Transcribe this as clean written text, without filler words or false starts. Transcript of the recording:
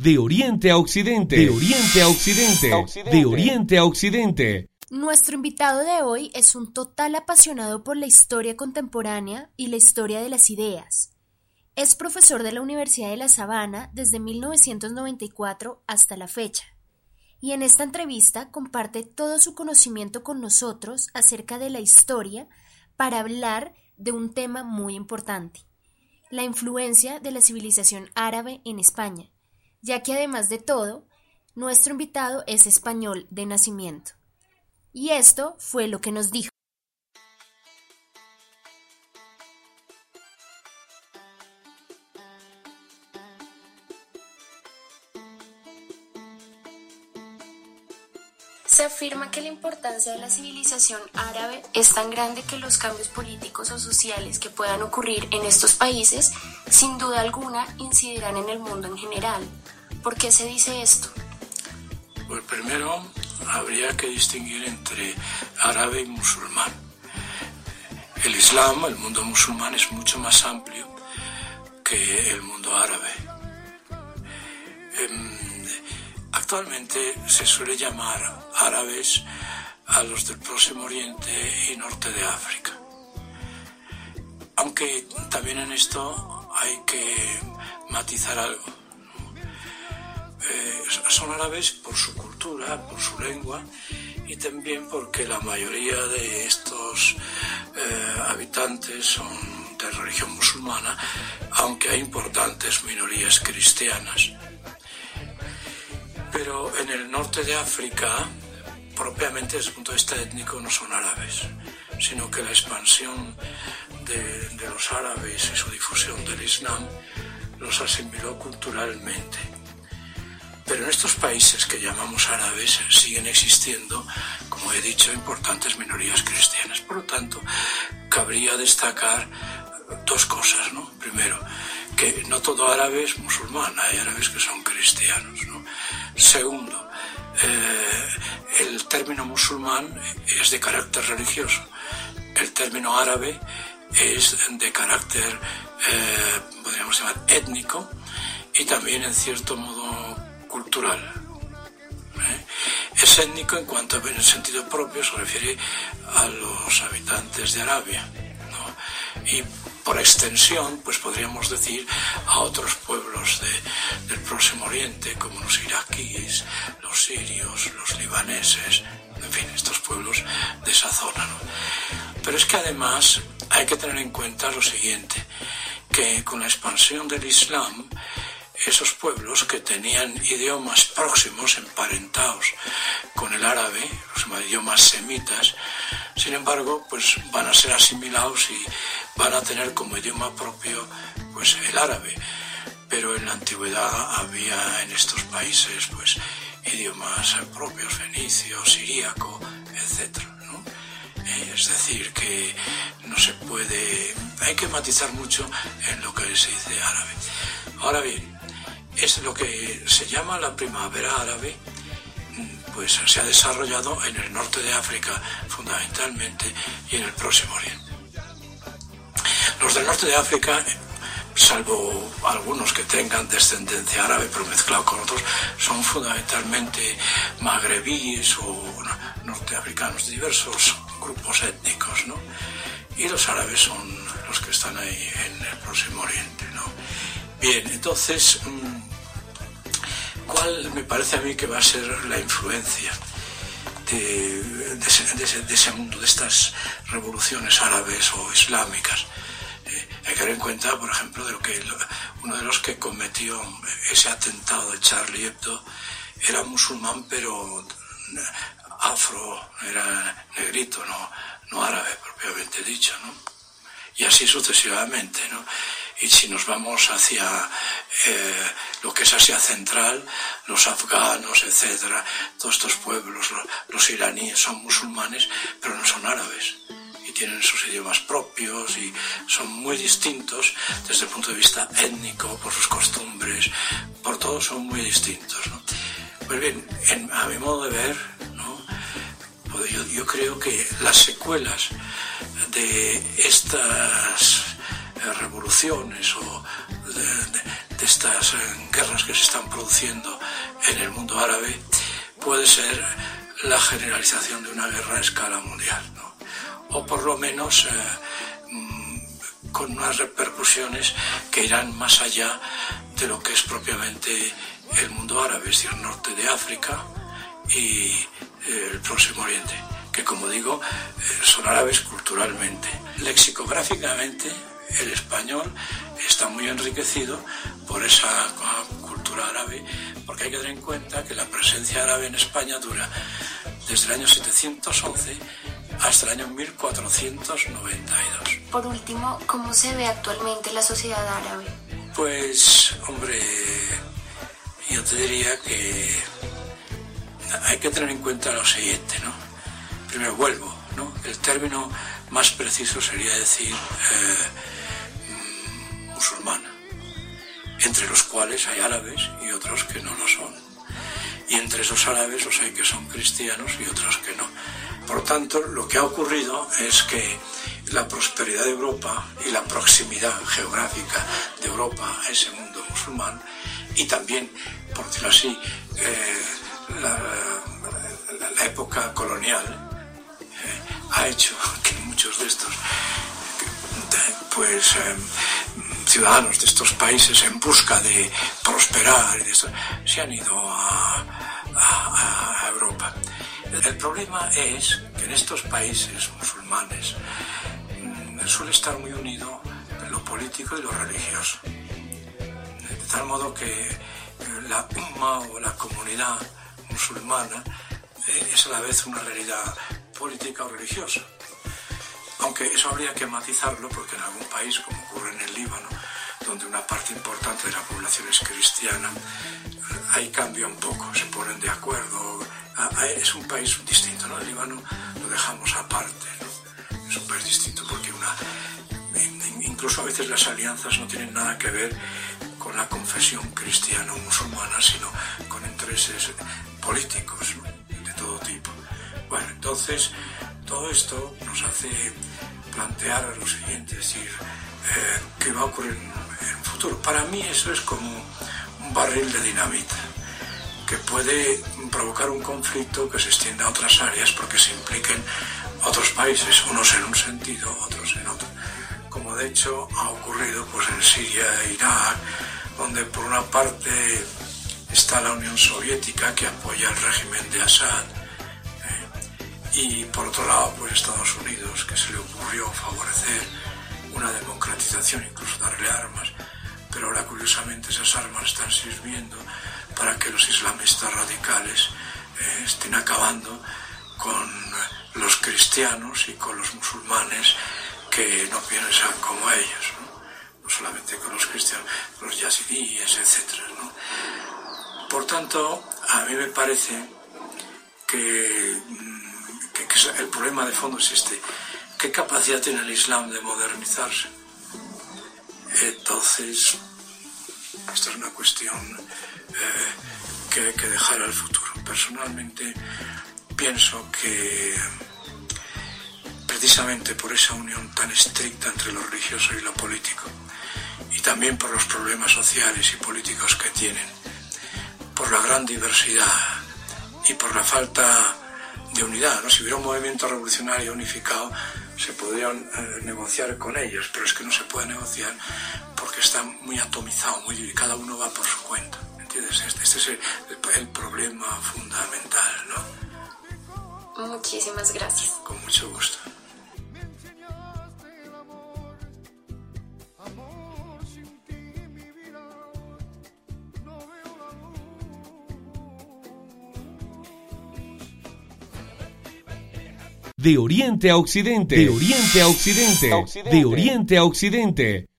De Oriente a Occidente. De Oriente a Occidente. De Oriente a Occidente. Nuestro invitado de hoy es un total apasionado por la historia contemporánea y la historia de las ideas. Es profesor de la Universidad de La Sabana desde 1994 hasta la fecha. Y en esta entrevista comparte todo su conocimiento con nosotros acerca de la historia para hablar de un tema muy importante: la influencia de la civilización árabe en España, ya que además de todo, nuestro invitado es español de nacimiento. Y esto fue lo que nos dijo. Se afirma que la importancia de la civilización árabe es tan grande que los cambios políticos o sociales que puedan ocurrir en estos países, sin duda alguna, incidirán en el mundo en general. ¿Por qué se dice esto? Pues primero habría que distinguir entre árabe y musulmán. El Islam, el mundo musulmán, es mucho más amplio que el mundo árabe. Actualmente se suele llamar árabes a los del Próximo Oriente y norte de África. Aunque también en esto hay que matizar algo. Son árabes por su cultura, por su lengua y también porque la mayoría de estos habitantes son de religión musulmana, aunque hay importantes minorías cristianas. Pero en el norte de África, propiamente desde el punto de vista étnico, no son árabes, sino que la expansión de los árabes y su difusión del Islam los asimiló culturalmente. Pero en estos países que llamamos árabes siguen existiendo, como he dicho, importantes minorías cristianas. Por lo tanto, cabría destacar dos cosas, ¿no? Primero, que no todo árabe es musulmán, hay árabes que son cristianos, ¿no? Segundo, el término musulmán es de carácter religioso, el término árabe es de carácter, podríamos llamar, étnico y también en cierto modo cultural. Es étnico en cuanto en el sentido propio se refiere a los habitantes de Arabia, ¿no? Y por extensión, pues podríamos decir a otros pueblos del Próximo Oriente, como los iraquíes, los sirios, los libaneses, en fin, estos pueblos de esa zona, ¿no? Pero es que además hay que tener en cuenta lo siguiente, que con la expansión del Islam, esos pueblos que tenían idiomas próximos, emparentados con el árabe, los idiomas semitas, sin embargo, pues van a ser asimilados y van a tener como idioma propio pues el árabe. Pero en la antigüedad había en estos países pues idiomas propios, fenicio, siríaco, etcétera, ¿no? Es decir, que no se puede, hay que matizar mucho en lo que se dice árabe. Ahora bien, es lo que se llama la primavera árabe, pues se ha desarrollado en el norte de África fundamentalmente y en el Próximo Oriente. Los del norte de África, salvo algunos que tengan descendencia árabe pero mezclado con otros, son fundamentalmente magrebíes o norteafricanos, diversos grupos étnicos, ¿no? Y los árabes son los que están ahí en el Próximo Oriente, ¿no? Bien, entonces, ¿cuál me parece a mí que va a ser la influencia de ese mundo, de estas revoluciones árabes o islámicas? Hay que tener en cuenta, por ejemplo, uno de los que cometió ese atentado de Charlie Hebdo era musulmán, pero afro, era negrito, no árabe propiamente dicho, ¿no? Y así sucesivamente, ¿no? Y si nos vamos hacia lo que es Asia Central, los afganos, etcétera, todos estos pueblos, los iraníes son musulmanes, pero no son árabes. Y tienen sus idiomas propios y son muy distintos desde el punto de vista étnico, por sus costumbres, por todo son muy distintos, ¿no? Pues bien, a mi modo de ver, ¿no? Yo creo que las secuelas de estas revoluciones o estas guerras que se están produciendo en el mundo árabe puede ser la generalización de una guerra a escala mundial, ¿no? O por lo menos con unas repercusiones que irán más allá de lo que es propiamente el mundo árabe, es decir, el norte de África y el Próximo Oriente, que como digo, son árabes culturalmente. Lexicográficamente, el español está muy enriquecido por esa cultura árabe, porque hay que tener en cuenta que la presencia árabe en España dura desde el año 711 hasta el año 1492. Por último, ¿cómo se ve actualmente la sociedad árabe? Pues, hombre, yo te diría que hay que tener en cuenta lo siguiente, ¿no? Primero vuelvo, ¿no? El término más preciso sería decir musulmana, entre los cuales hay árabes y otros que no lo son. Y entre esos árabes los hay que son cristianos y otros que no. Por tanto, lo que ha ocurrido es que la prosperidad de Europa y la proximidad geográfica de Europa a ese mundo musulmán, y también, por decirlo así, la época colonial ha hecho que muchos de estos ciudadanos de estos países, en busca de prosperar y de esto, se han ido a Europa. El problema es que en estos países musulmanes suele estar muy unido lo político y lo religioso, de tal modo que la umma o la comunidad musulmana es a la vez una realidad política o religiosa. Aunque eso habría que matizarlo, porque en algún país, como ocurre en el Líbano, donde una parte importante de la población es cristiana, ahí cambia un poco, se ponen de acuerdo. Es un país distinto, ¿no? El Líbano lo dejamos aparte, ¿no? Es un país distinto porque incluso a veces las alianzas no tienen nada que ver con la confesión cristiana o musulmana, sino con intereses políticos, ¿no? De todo tipo. Bueno, entonces todo esto nos hace plantear lo siguiente, es decir, ¿qué va a ocurrir en el futuro? Para mí eso es como un barril de dinamita que puede provocar un conflicto que se extienda a otras áreas porque se impliquen otros países, unos en un sentido, otros en otro. Como de hecho ha ocurrido pues en Siria e Irak, donde por una parte está la Unión Soviética que apoya el régimen de Assad, y por otro lado pues Estados Unidos, que se le ocurrió favorecer una democratización, incluso darle armas, pero ahora curiosamente esas armas están sirviendo para que los islamistas radicales estén acabando con los cristianos y con los musulmanes que no piensan como ellos, no solamente con los cristianos, los yazidíes, etcétera, ¿no? Por tanto, a mí me parece que el problema de fondo es este: ¿qué capacidad tiene el Islam de modernizarse? Entonces, esto es una cuestión que hay que dejar al futuro. Personalmente pienso que precisamente por esa unión tan estricta entre lo religioso y lo político, y también por los problemas sociales y políticos que tienen, por la gran diversidad y por la falta de unidad, ¿no? Si hubiera un movimiento revolucionario unificado, se podrían negociar con ellos, pero es que no se puede negociar porque está muy atomizado, cada uno va por su cuenta, ¿entiendes? Este es el problema fundamental, ¿no? Muchísimas gracias. Con mucho gusto. De Oriente a Occidente. De Oriente a Occidente. De Oriente a Occidente.